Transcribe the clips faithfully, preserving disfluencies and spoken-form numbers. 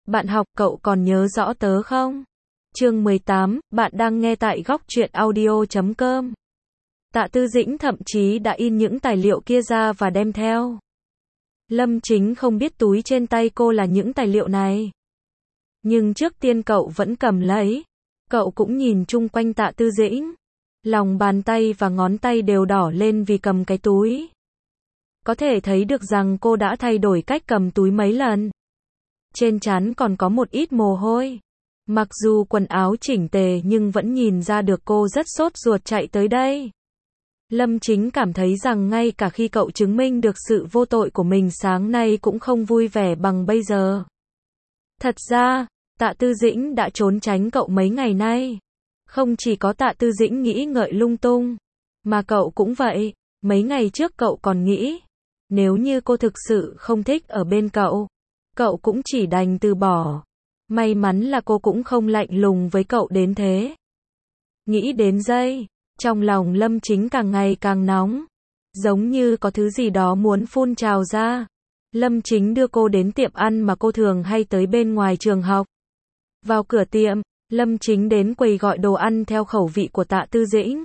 Bạn học, cậu còn nhớ rõ tớ không? Chương mười tám, bạn đang nghe tại góc truyện audio chấm com. Tạ Tư Dĩnh thậm chí đã in những tài liệu kia ra và đem theo. Lâm Chính không biết túi trên tay cô là những tài liệu này. Nhưng trước tiên cậu vẫn cầm lấy. Cậu cũng nhìn chung quanh Tạ Tư Dĩnh. Lòng bàn tay và ngón tay đều đỏ lên vì cầm cái túi. Có thể thấy được rằng cô đã thay đổi cách cầm túi mấy lần. Trên trán còn có một ít mồ hôi. Mặc dù quần áo chỉnh tề nhưng vẫn nhìn ra được cô rất sốt ruột chạy tới đây. Lâm Chính cảm thấy rằng ngay cả khi cậu chứng minh được sự vô tội của mình sáng nay cũng không vui vẻ bằng bây giờ. Thật ra, Tạ Tư Dĩnh đã trốn tránh cậu mấy ngày nay. Không chỉ có Tạ Tư Dĩnh nghĩ ngợi lung tung, mà cậu cũng vậy. Mấy ngày trước cậu còn nghĩ, nếu như cô thực sự không thích ở bên cậu, cậu cũng chỉ đành từ bỏ. May mắn là cô cũng không lạnh lùng với cậu đến thế. Nghĩ đến đây, trong lòng Lâm Chính càng ngày càng nóng. Giống như có thứ gì đó muốn phun trào ra. Lâm Chính đưa cô đến tiệm ăn mà cô thường hay tới bên ngoài trường học. Vào cửa tiệm, Lâm Chính đến quầy gọi đồ ăn theo khẩu vị của Tạ Tư Dĩnh.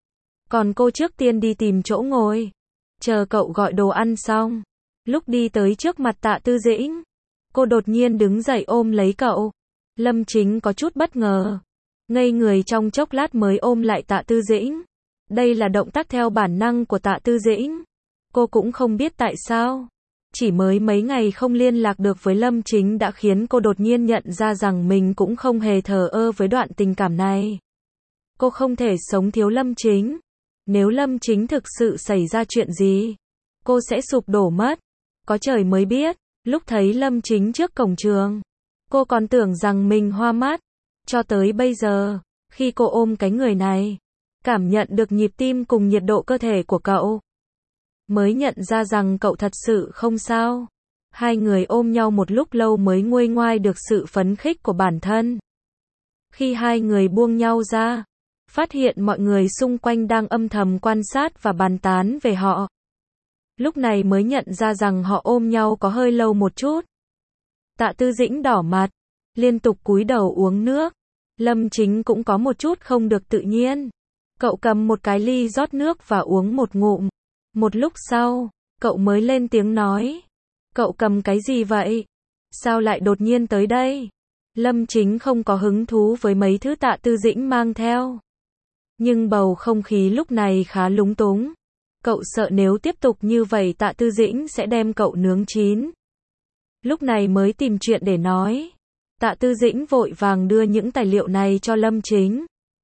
Còn cô trước tiên đi tìm chỗ ngồi. Chờ cậu gọi đồ ăn xong. Lúc đi tới trước mặt Tạ Tư Dĩnh, cô đột nhiên đứng dậy ôm lấy cậu. Lâm Chính có chút bất ngờ. Ngây người trong chốc lát mới ôm lại Tạ Tư Dĩnh. Đây là động tác theo bản năng của Tạ Tư Dĩnh. Cô cũng không biết tại sao. Chỉ mới mấy ngày không liên lạc được với Lâm Chính đã khiến cô đột nhiên nhận ra rằng mình cũng không hề thờ ơ với đoạn tình cảm này. Cô không thể sống thiếu Lâm Chính. Nếu Lâm Chính thực sự xảy ra chuyện gì, cô sẽ sụp đổ mất. Có trời mới biết, lúc thấy Lâm Chính trước cổng trường, cô còn tưởng rằng mình hoa mắt. Cho tới bây giờ, khi cô ôm cái người này, cảm nhận được nhịp tim cùng nhiệt độ cơ thể của cậu, mới nhận ra rằng cậu thật sự không sao. Hai người ôm nhau một lúc lâu mới nguôi ngoai được sự phấn khích của bản thân. Khi hai người buông nhau ra, phát hiện mọi người xung quanh đang âm thầm quan sát và bàn tán về họ. Lúc này mới nhận ra rằng họ ôm nhau có hơi lâu một chút. Tạ Tư Dĩnh đỏ mặt, liên tục cúi đầu uống nước. Lâm Chính cũng có một chút không được tự nhiên. Cậu cầm một cái ly rót nước và uống một ngụm. Một lúc sau, cậu mới lên tiếng nói. Cậu cầm cái gì vậy? Sao lại đột nhiên tới đây? Lâm Chính không có hứng thú với mấy thứ Tạ Tư Dĩnh mang theo. Nhưng bầu không khí lúc này khá lúng túng. Cậu sợ nếu tiếp tục như vậy Tạ Tư Dĩnh sẽ đem cậu nướng chín. Lúc này mới tìm chuyện để nói. Tạ Tư Dĩnh vội vàng đưa những tài liệu này cho Lâm Chính.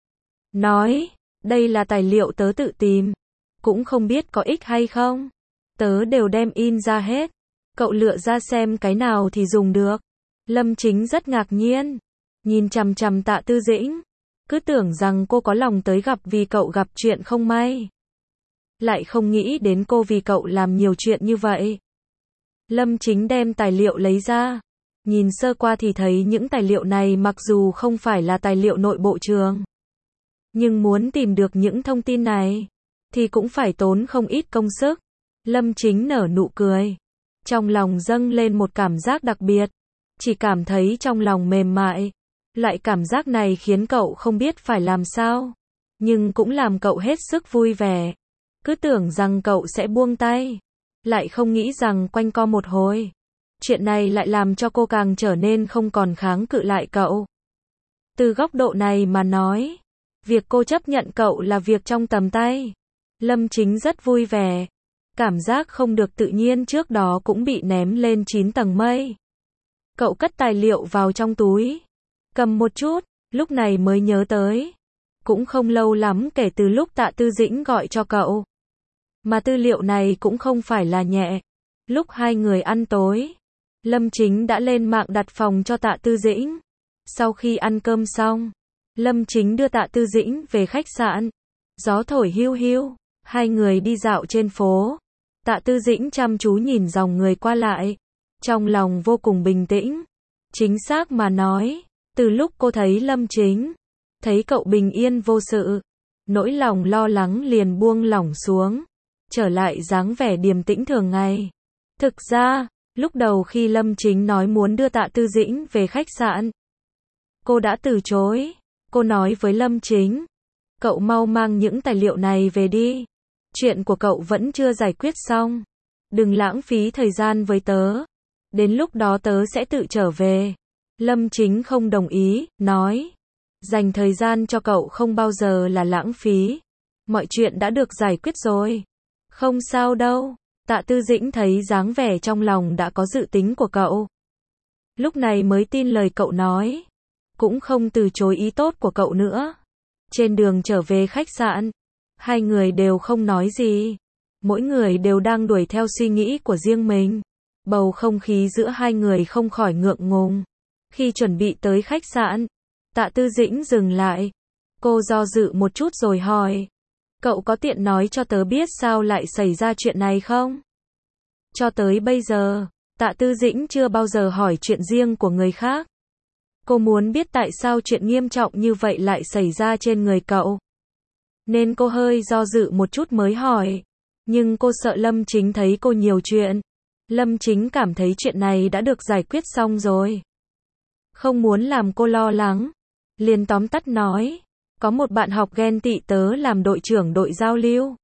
Nói, đây là tài liệu tớ tự tìm. Cũng không biết có ích hay không. Tớ đều đem in ra hết. Cậu lựa ra xem cái nào thì dùng được. Lâm Chính rất ngạc nhiên. Nhìn chằm chằm Tạ Tư Dĩnh. Cứ tưởng rằng cô có lòng tới gặp vì cậu gặp chuyện không may. Lại không nghĩ đến cô vì cậu làm nhiều chuyện như vậy. Lâm Chính đem tài liệu lấy ra. Nhìn sơ qua thì thấy những tài liệu này mặc dù không phải là tài liệu nội bộ trường. Nhưng muốn tìm được những thông tin này, thì cũng phải tốn không ít công sức. Lâm Chính nở nụ cười. Trong lòng dâng lên một cảm giác đặc biệt. Chỉ cảm thấy trong lòng mềm mại. Loại cảm giác này khiến cậu không biết phải làm sao. Nhưng cũng làm cậu hết sức vui vẻ. Cứ tưởng rằng cậu sẽ buông tay. Lại không nghĩ rằng quanh co một hồi. Chuyện này lại làm cho cô càng trở nên không còn kháng cự lại cậu. Từ góc độ này mà nói, việc cô chấp nhận cậu là việc trong tầm tay. Lâm Chính rất vui vẻ. Cảm giác không được tự nhiên trước đó cũng bị ném lên chín tầng mây. Cậu cất tài liệu vào trong túi. Cầm một chút, lúc này mới nhớ tới. Cũng không lâu lắm kể từ lúc Tạ Tư Dĩnh gọi cho cậu. Mà tư liệu này cũng không phải là nhẹ. Lúc hai người ăn tối, Lâm Chính đã lên mạng đặt phòng cho Tạ Tư Dĩnh. Sau khi ăn cơm xong, Lâm Chính đưa Tạ Tư Dĩnh về khách sạn. Gió thổi hiu hiu, hai người đi dạo trên phố. Tạ Tư Dĩnh chăm chú nhìn dòng người qua lại. Trong lòng vô cùng bình tĩnh. Chính xác mà nói, từ lúc cô thấy Lâm Chính, thấy cậu bình yên vô sự, nỗi lòng lo lắng liền buông lỏng xuống. Trở lại dáng vẻ điềm tĩnh thường ngày. Thực ra, Lúc đầu khi Lâm Chính nói muốn đưa Tạ Tư Dĩnh về khách sạn, cô đã từ chối. Cô nói với Lâm Chính, cậu mau mang những tài liệu này về đi. Chuyện của cậu vẫn chưa giải quyết xong. Đừng lãng phí thời gian với tớ. Đến lúc đó tớ sẽ tự trở về. Lâm Chính không đồng ý, nói, dành thời gian cho cậu không bao giờ là lãng phí. Mọi chuyện đã được giải quyết rồi. Không sao đâu. Tạ Tư Dĩnh thấy dáng vẻ trong lòng đã có dự tính của cậu. Lúc này mới tin lời cậu nói. Cũng không từ chối ý tốt của cậu nữa. Trên đường trở về khách sạn, hai người đều không nói gì. Mỗi người đều đang đuổi theo suy nghĩ của riêng mình. Bầu không khí giữa hai người không khỏi ngượng ngùng. Khi chuẩn bị tới khách sạn, Tạ Tư Dĩnh dừng lại. Cô do dự một chút rồi hỏi, cậu có tiện nói cho tớ biết sao lại xảy ra chuyện này không? Cho tới bây giờ, Tạ Tư Dĩnh chưa bao giờ hỏi chuyện riêng của người khác. Cô muốn biết tại sao chuyện nghiêm trọng như vậy lại xảy ra trên người cậu. Nên cô hơi do dự một chút mới hỏi. Nhưng cô sợ Lâm Chính thấy cô nhiều chuyện. Lâm Chính cảm thấy chuyện này đã được giải quyết xong rồi. Không muốn làm cô lo lắng. Liền tóm tắt nói, có một bạn học ghen tị tớ làm đội trưởng đội giao lưu.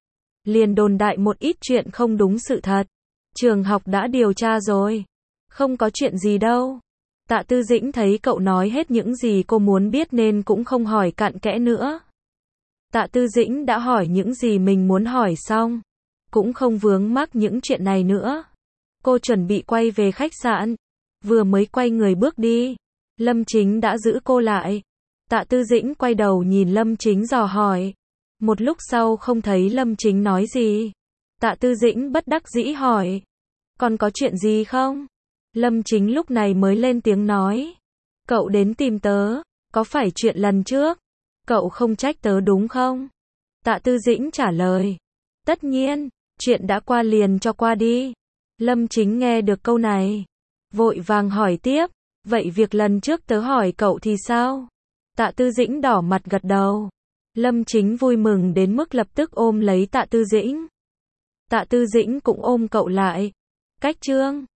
Liền đồn đại một ít chuyện không đúng sự thật. Trường học đã điều tra rồi. Không có chuyện gì đâu. Tạ Tư Dĩnh thấy cậu nói hết những gì cô muốn biết nên cũng không hỏi cặn kẽ nữa. Tạ Tư Dĩnh đã hỏi những gì mình muốn hỏi xong. Cũng không vướng mắc những chuyện này nữa. Cô chuẩn bị quay về khách sạn. Vừa mới quay người bước đi, Lâm Chính đã giữ cô lại. Tạ Tư Dĩnh quay đầu nhìn Lâm Chính dò hỏi. Một lúc sau không thấy Lâm Chính nói gì. Tạ Tư Dĩnh bất đắc dĩ hỏi, còn có chuyện gì không? Lâm Chính lúc này mới lên tiếng nói, cậu đến tìm tớ, có phải chuyện lần trước? Cậu không trách tớ đúng không? Tạ Tư Dĩnh trả lời, tất nhiên, chuyện đã qua liền cho qua đi. Lâm Chính nghe được câu này, vội vàng hỏi tiếp, vậy việc lần trước tớ hỏi cậu thì sao? Tạ Tư Dĩnh đỏ mặt gật đầu. Lâm Chính vui mừng đến mức lập tức ôm lấy Tạ Tư Dĩnh. Tạ Tư Dĩnh cũng ôm cậu lại. Cách chương